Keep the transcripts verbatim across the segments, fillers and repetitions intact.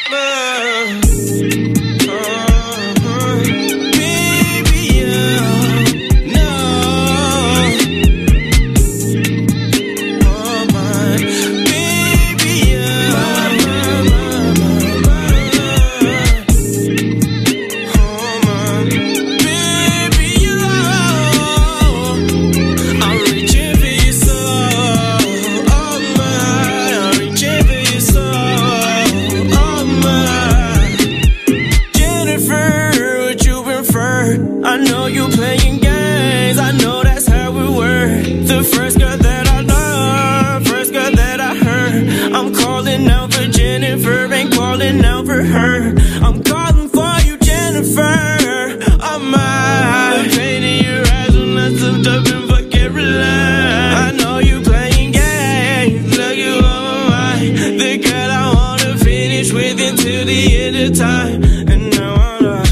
I know you playing games, I know that's how we were. The first girl that I loved, first girl that I heard. I'm calling out for Jennifer, ain't calling out for her. I'm calling for you, Jennifer. Oh my, the pain in your eyes when I slipped up in for Caroline. I know you playing games, look you on my mind. The girl I wanna finish with until the end of time. And now I'm like,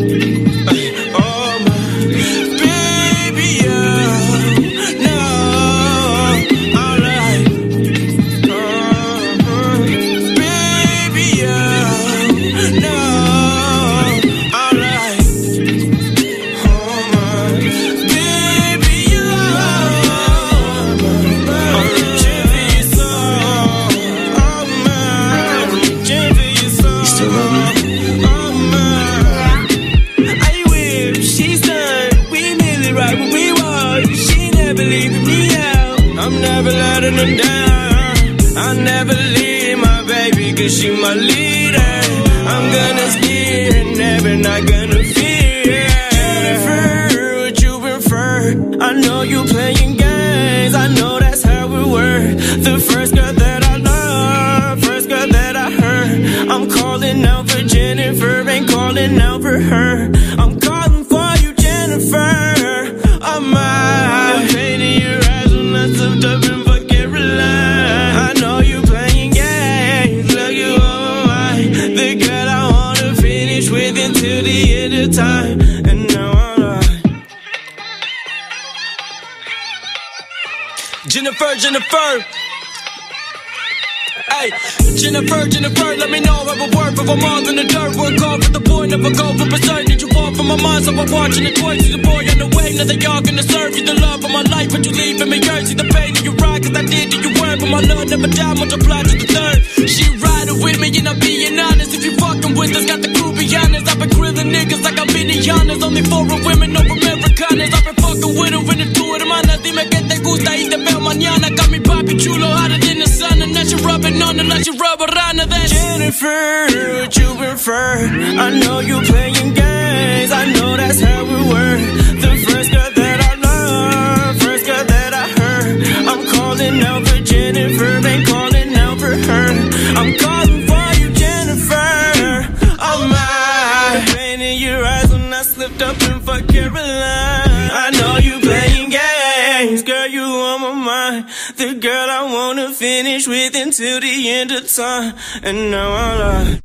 I'm never letting her down. I'll never leave my baby, cause she my leader. I'm gonna steer and never not gonna fear. Jennifer, what you prefer? I know you playing games, I know that's how we were. The first girl that I loved, first girl that I heard. I'm calling out for Jennifer, ain't calling out for her. I'm calling for you, Jennifer. Oh my, the pain in your eyes when I slipped up in for Caroline. I know you playing games, look you on my mind. The girl I wanna finish with until the end of time. And now I'm like, Jennifer, Jennifer. Hey, Jennifer, Jennifer, let me know if I work, if I'm all in the dirt. Work hard for the boy, never go for berserk. Need you fall from my mind, so I'm watching it twice. See the boy on the way, now they all gonna serve you the love of my life, but you leaving me hurt. See the pain in your ride, cause I did to you word, but my love never died, multiply to the third. She riding with me, and I'm being honest. If you fucking with us, got the crew be honest. I've been grilling niggas like I'm Benny honest. Only for a women over Americanas. I've been fucking with them when the two of them manas. Dime que te gusta y te veo mañana. Got me papi chulo, hotter than the sun, and that you rubbing on it like you rubber runner. That Jennifer, what you prefer? I know you playing games, I know that's how we were. The first girl that I loved, first girl that I heard. I'm calling out for Jennifer, ain't calling out for her. I'm calling for you, Jennifer. Oh my, the pain in your eyes when I slipped up in for Caroline. I know you playing games, girl, you on my mind. The girl I wanna finish with until the end of time. And now I'm like,